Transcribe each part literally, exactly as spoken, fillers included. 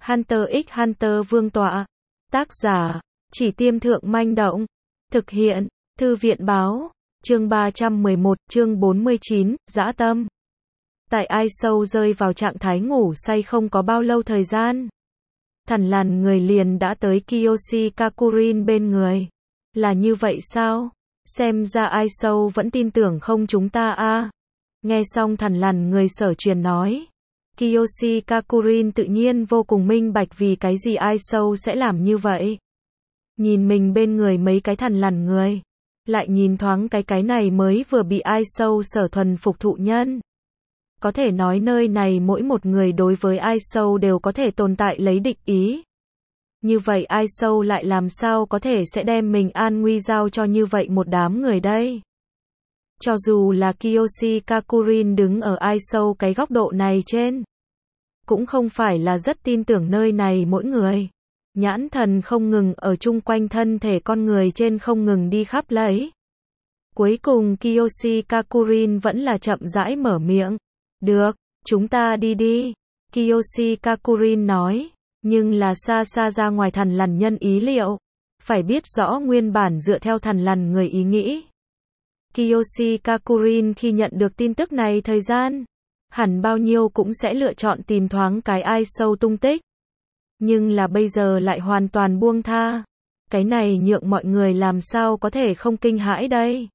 Hunter x Hunter Vương tọa. Tác giả, Chỉ Tiêm Thượng Manh Động. Thực hiện, Thư viện Báo. Chương ba trăm mười một, chương bốn mươi chín, Dã Tâm. Tại Ai Sâu rơi vào trạng thái ngủ say không có bao lâu thời gian, thằn lằn người liền đã tới Kiyoshi Kakurin bên người. Là như vậy sao? Xem ra Ai Sâu vẫn tin tưởng không chúng ta a. À. Nghe xong thằn lằn người sở truyền nói, Kiyoshi Kakurin tự nhiên vô cùng minh bạch vì cái gì Ai Sâu sẽ làm như vậy. Nhìn mình bên người mấy cái thằn lằn người, lại nhìn thoáng cái cái này mới vừa bị Ai Sâu sở thuần phục thụ nhân. Có thể nói nơi này mỗi một người đối với Ai Sâu đều có thể tồn tại lấy địch ý. Như vậy Ai Sâu lại làm sao có thể sẽ đem mình an nguy giao cho như vậy một đám người đây? Cho dù là Kiyoshi Kakurin đứng ở Ai Sâu cái góc độ này trên, cũng không phải là rất tin tưởng nơi này mỗi người. Nhãn thần không ngừng ở chung quanh thân thể con người trên không ngừng đi khắp lấy. Cuối cùng Kiyoshi Kakurin vẫn là chậm rãi mở miệng. Được, chúng ta đi đi. Kiyoshi Kakurin nói, nhưng là xa xa ra ngoài thằn lằn nhân ý liệu. Phải biết rõ nguyên bản dựa theo thằn lằn người ý nghĩ. Kiyoshi Kakurin khi nhận được tin tức này thời gian, hẳn bao nhiêu cũng sẽ lựa chọn tìm thoáng cái Ai Sâu tung tích. Nhưng là bây giờ lại hoàn toàn buông tha. Cái này nhượng mọi người làm sao có thể không kinh hãi đây?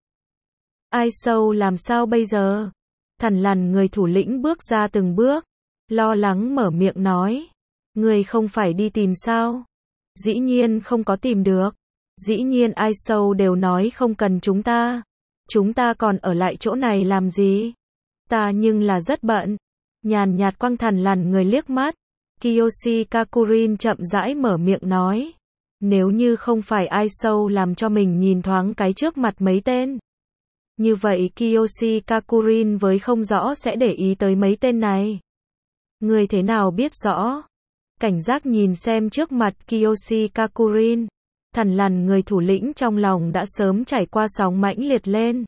Ai Sâu làm sao bây giờ? Thằn lằn người thủ lĩnh bước ra từng bước, lo lắng mở miệng nói. Người không phải đi tìm sao? Dĩ nhiên không có tìm được. Dĩ nhiên Ai Sâu đều nói không cần chúng ta. Chúng ta còn ở lại chỗ này làm gì? Ta nhưng là rất bận. Nhàn nhạt quăng thằn lằn người liếc mắt. Kiyoshi Kakurin chậm rãi mở miệng nói. Nếu như không phải Ai Sâu làm cho mình nhìn thoáng cái trước mặt mấy tên. Như vậy Kiyoshi Kakurin với không rõ sẽ để ý tới mấy tên này. Người thế nào biết rõ? Cảnh giác nhìn xem trước mặt Kiyoshi Kakurin. Thằn lằn người thủ lĩnh trong lòng đã sớm trải qua sóng mãnh liệt lên.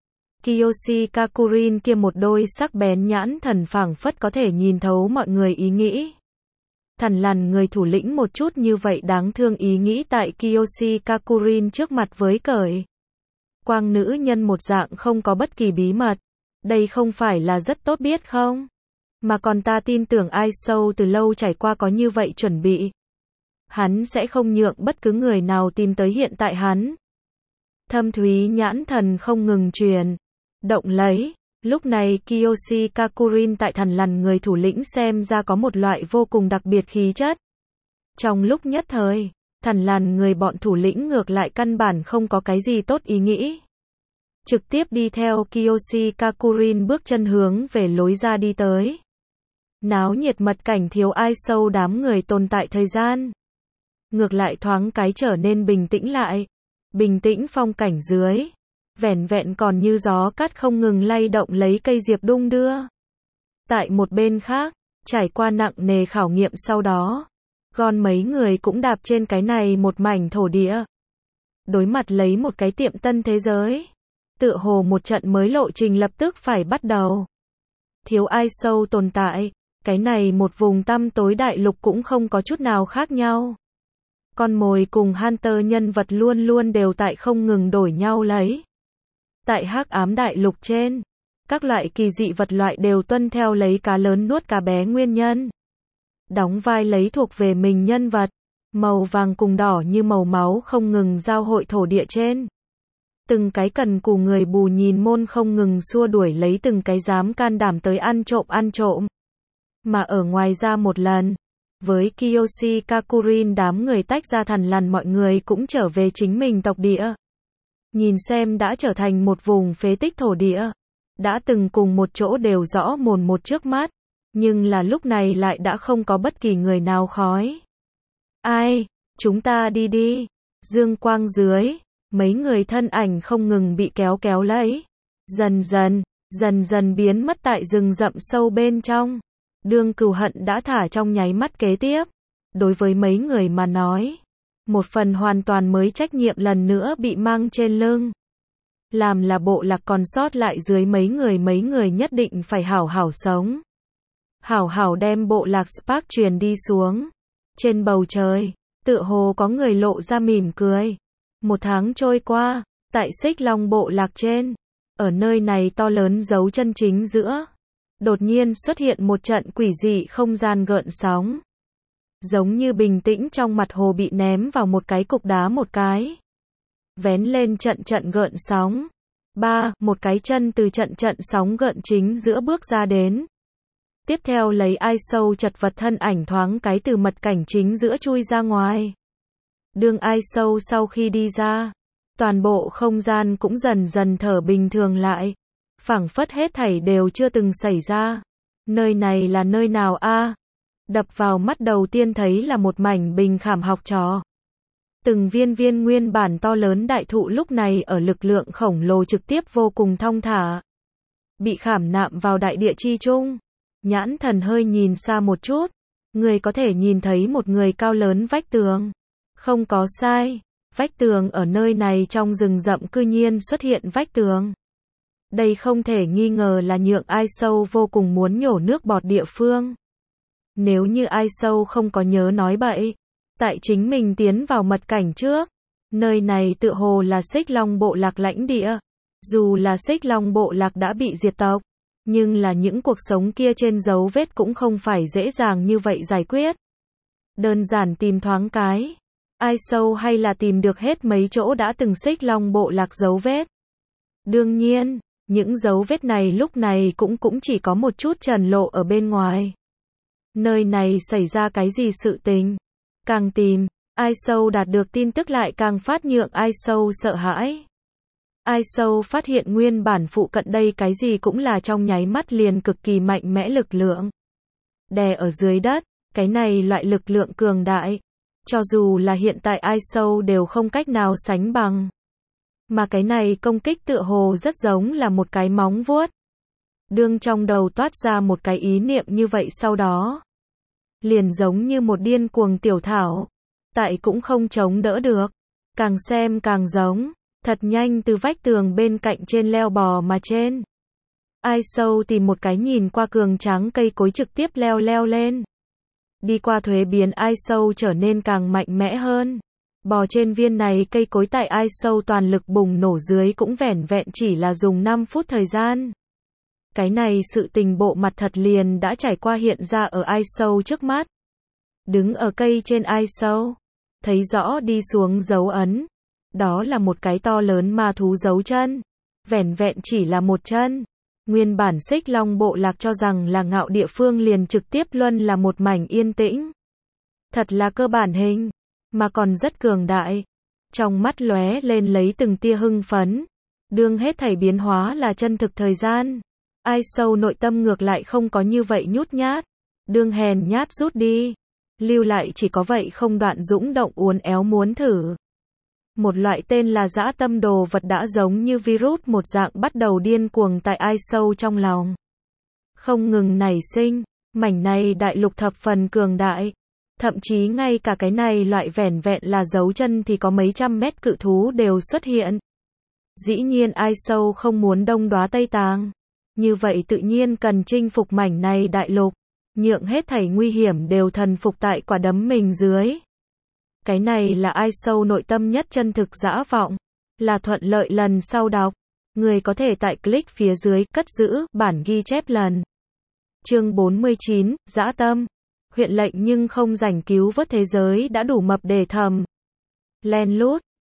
Kiyoshi Kakurin kia một đôi sắc bén nhãn thần phảng phất có thể nhìn thấu mọi người ý nghĩ. Thằn lằn người thủ lĩnh một chút như vậy đáng thương ý nghĩ tại Kiyoshi Kakurin trước mặt với cởi. Quang nữ nhân một dạng không có bất kỳ bí mật. Đây không phải là rất tốt biết không? Mà còn ta tin tưởng Ai Sâu từ lâu trải qua có như vậy chuẩn bị. Hắn sẽ không nhượng bất cứ người nào tìm tới hiện tại hắn. Thâm thúy nhãn thần không ngừng truyền. Động lấy. Lúc này Kiyoshi Kakurin tại thằn lằn người thủ lĩnh xem ra có một loại vô cùng đặc biệt khí chất. Trong lúc nhất thời, thằn lằn người bọn thủ lĩnh ngược lại căn bản không có cái gì tốt ý nghĩ. Trực tiếp đi theo Kiyoshi Kakurin bước chân hướng về lối ra đi tới. Náo nhiệt mật cảnh thiếu Ai Sâu đám người tồn tại thời gian. Ngược lại thoáng cái trở nên bình tĩnh lại. Bình tĩnh phong cảnh dưới. Vẻn vẹn còn như gió cát không ngừng lay động lấy cây diệp đung đưa. Tại một bên khác, trải qua nặng nề khảo nghiệm sau đó, Gon mấy người cũng đạp trên cái này một mảnh thổ địa. Đối mặt lấy một cái tiệm tân thế giới. Tựa hồ một trận mới lộ trình lập tức phải bắt đầu. Thiếu Ai Sâu tồn tại, cái này một vùng tăm tối đại lục cũng không có chút nào khác nhau. Con mồi cùng Hunter nhân vật luôn luôn đều tại không ngừng đổi nhau lấy. Tại hắc ám đại lục trên, các loại kỳ dị vật loại đều tuân theo lấy cá lớn nuốt cá bé nguyên nhân. Đóng vai lấy thuộc về mình nhân vật, màu vàng cùng đỏ như màu máu không ngừng giao hội thổ địa trên. Từng cái cần cù người bù nhìn môn không ngừng xua đuổi lấy từng cái dám can đảm tới ăn trộm ăn trộm. Mà ở ngoài ra một lần, với Kiyoshi Kakurin đám người tách ra thằn lằn mọi người cũng trở về chính mình tộc địa. Nhìn xem đã trở thành một vùng phế tích thổ địa. Đã từng cùng một chỗ đều rõ mồn một trước mắt. Nhưng là lúc này lại đã không có bất kỳ người nào khói. Ai, chúng ta đi đi. Dương quang dưới, mấy người thân ảnh không ngừng bị kéo kéo lấy. Dần dần, dần dần biến mất tại rừng rậm sâu bên trong. Đương cừu hận đã thả trong nháy mắt kế tiếp. Đối với mấy người mà nói, một phần hoàn toàn mới trách nhiệm lần nữa bị mang trên lưng. Làm là bộ lạc còn sót lại dưới mấy người mấy người nhất định phải hảo hảo sống. Hảo hảo đem bộ lạc Spark truyền đi xuống. Trên bầu trời, tựa hồ có người lộ ra mỉm cười. Một tháng trôi qua, tại Xích Long bộ lạc trên, ở nơi này to lớn dấu chân chính giữa, đột nhiên xuất hiện một trận quỷ dị không gian gợn sóng. Giống như bình tĩnh trong mặt hồ bị ném vào một cái cục đá một cái. Vén lên trận trận gợn sóng. Ba, một cái chân từ trận trận sóng gợn chính giữa bước ra đến. Tiếp theo lấy ai sâu chật vật thân ảnh thoáng cái từ mật cảnh chính giữa chui ra ngoài. Đương ai sâu sau khi đi ra, toàn bộ không gian cũng dần dần thở bình thường lại. Phảng phất hết thảy đều chưa từng xảy ra. Nơi này là nơi nào a? Đập vào mắt đầu tiên thấy là một mảnh bình khảm học trò. Từng viên viên nguyên bản to lớn đại thụ lúc này ở lực lượng khổng lồ trực tiếp vô cùng thong thả. Bị khảm nạm vào đại địa chi trung. Nhãn thần hơi nhìn xa một chút. Người có thể nhìn thấy một người cao lớn vách tường. Không có sai. Vách tường ở nơi này trong rừng rậm cư nhiên xuất hiện vách tường. Đây không thể nghi ngờ là nhượng ai sâu vô cùng muốn nhổ nước bọt địa phương. Nếu như ai sâu không có nhớ nói bậy, tại chính mình tiến vào mật cảnh trước, nơi này tựa hồ là Xích Long bộ lạc lãnh địa. Dù là Xích Long bộ lạc đã bị diệt tộc, nhưng là những cuộc sống kia trên dấu vết cũng không phải dễ dàng như vậy giải quyết. Đơn giản tìm thoáng cái, ai sâu hay là tìm được hết mấy chỗ đã từng Xích Long bộ lạc dấu vết. Đương nhiên, những dấu vết này lúc này cũng cũng chỉ có một chút trần lộ ở bên ngoài. Nơi này xảy ra cái gì sự tình? Càng tìm, ai sâu đạt được tin tức lại càng phát nhượng ai sâu sợ hãi. Ai sâu phát hiện nguyên bản phụ cận đây cái gì cũng là trong nháy mắt liền cực kỳ mạnh mẽ lực lượng. Đè ở dưới đất, cái này loại lực lượng cường đại. Cho dù là hiện tại ai sâu đều không cách nào sánh bằng. Mà cái này công kích tựa hồ rất giống là một cái móng vuốt. Đương trong đầu toát ra một cái ý niệm như vậy sau đó. Liền giống như một điên cuồng tiểu thảo. Tại cũng không chống đỡ được. Càng xem càng giống. Thật nhanh từ vách tường bên cạnh trên leo bò mà trên. Ai sâu tìm một cái nhìn qua cường tráng cây cối trực tiếp leo leo lên. Đi qua thuế biến ai sâu trở nên càng mạnh mẽ hơn. Bò trên viên này cây cối tại ai sâu toàn lực bùng nổ dưới cũng vẻn vẹn chỉ là dùng năm phút thời gian. Cái này sự tình bộ mặt thật liền đã trải qua hiện ra ở ai sâu trước mắt. Đứng ở cây trên ai sâu, thấy rõ đi xuống dấu ấn. Đó là một cái to lớn ma thú dấu chân. Vẻn vẹn chỉ là một chân. Nguyên bản Xích Long bộ lạc cho rằng là ngạo địa phương liền trực tiếp luân là một mảnh yên tĩnh. Thật là cơ bản hình, mà còn rất cường đại. Trong mắt lóe lên lấy từng tia hưng phấn. Đương hết thảy biến hóa là chân thực thời gian. Ai sâu nội tâm ngược lại không có như vậy nhút nhát. Đương hèn nhát rút đi. Lưu lại chỉ có vậy không đoạn dũng động uốn éo muốn thử. Một loại tên là dã tâm đồ vật đã giống như virus một dạng bắt đầu điên cuồng tại ai sâu trong lòng. Không ngừng nảy sinh, mảnh này đại lục thập phần cường đại. Thậm chí ngay cả cái này loại vẻn vẹn là dấu chân thì có mấy trăm mét cự thú đều xuất hiện. Dĩ nhiên ai sâu không muốn đông đoá Tây Tàng. Như vậy tự nhiên cần chinh phục mảnh này đại lục. Nhượng hết thảy nguy hiểm đều thần phục tại quả đấm mình dưới. Cái này là ai sâu nội tâm nhất chân thực dã vọng. Là thuận lợi lần sau đọc. Người có thể tại click phía dưới cất giữ bản ghi chép lần. Chương bốn mươi chín, dã tâm. Huyện lệnh nhưng không rảnh cứu vớt thế giới đã đủ mập để thầm. Len lút,